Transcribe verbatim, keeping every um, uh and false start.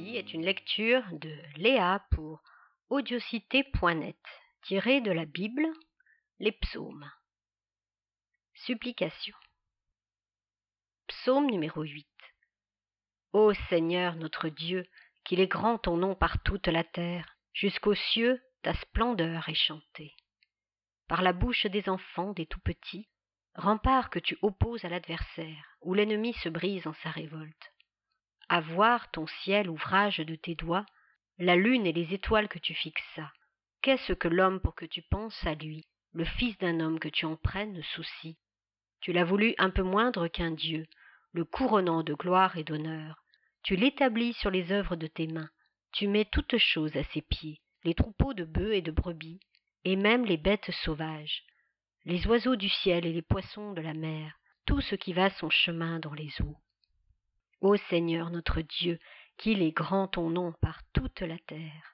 Ceci est une lecture de Léa pour audiocité point net, tirée de la Bible, les psaumes. Supplication. Psaume numéro huit. Ô Seigneur notre Dieu, qu'il est grand ton nom par toute la terre, jusqu'aux cieux ta splendeur est chantée. Par la bouche des enfants, des tout-petits, rempart que tu opposes à l'adversaire, où l'ennemi se brise en sa révolte. À voir ton ciel, ouvrage de tes doigts, la lune et les étoiles que tu fixas. Qu'est-ce que l'homme pour que tu penses à lui, le fils d'un homme que tu en prennes souci? Tu l'as voulu un peu moindre qu'un Dieu, le couronnant de gloire et d'honneur. Tu l'établis sur les œuvres de tes mains. Tu mets toutes choses à ses pieds, les troupeaux de bœufs et de brebis, et même les bêtes sauvages, les oiseaux du ciel et les poissons de la mer, tout ce qui va son chemin dans les eaux. Ô Seigneur notre Dieu, qu'il est grand ton nom par toute la terre.